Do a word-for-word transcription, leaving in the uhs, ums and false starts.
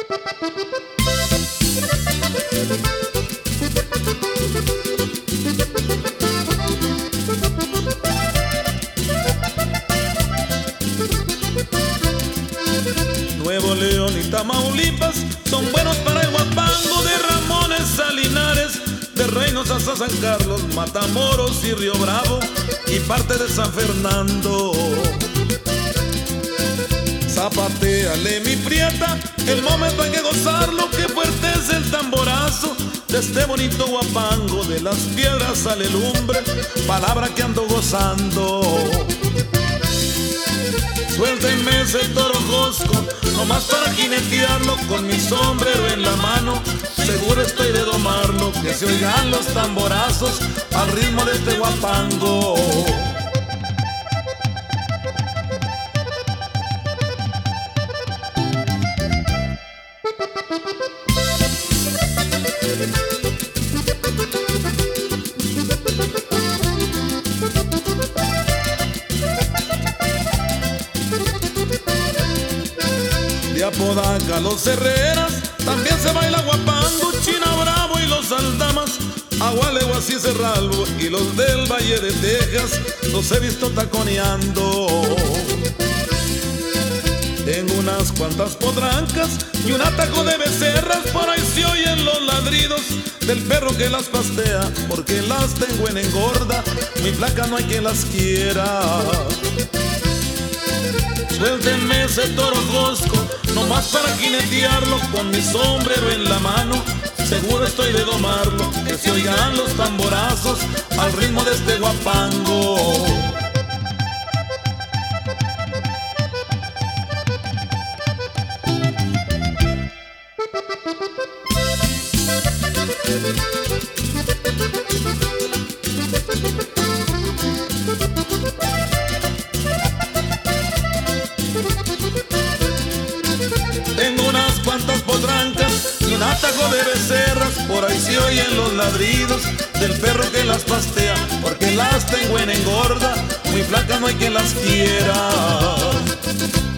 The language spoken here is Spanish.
Nuevo León y Tamaulipas son buenos para el guapango, de Ramones a Linares, de Reynosa a San Carlos, Matamoros y Río Bravo y parte de San Fernando. Zapateale mi prieta, el momento hay que gozarlo, que fuerte es el tamborazo de este bonito guapango. De las piedras sale lumbre, palabra que ando gozando. Suéltenme ese toro josco, nomás para jinetearlo con mi sombrero en la mano. Seguro estoy de domarlo, que se oigan los tamborazos al ritmo de este guapango. De Apodaca a los Herreras también se baila guapango, China Bravo y los Aldamas, Agualeguas y Cerralbo y los del Valle de Texas los he visto taconeando. Tengo unas cuantas podrancas y un atajo de becerras, por ahí se oyen los ladridos del perro que las pastea, porque las tengo en engorda, mi flaca no hay quien las quiera. Suéltenme ese toro josco, nomás para jinetearlo con mi sombrero en la mano. Seguro estoy de domarlo, que se oigan los tamborazos al ritmo de este guapango. Tengo unas cuantas potrancas y un atajo de becerras, por ahí se oyen los ladridos del perro que las pastea, porque las tengo en engorda, muy flacas no hay quien las quiera.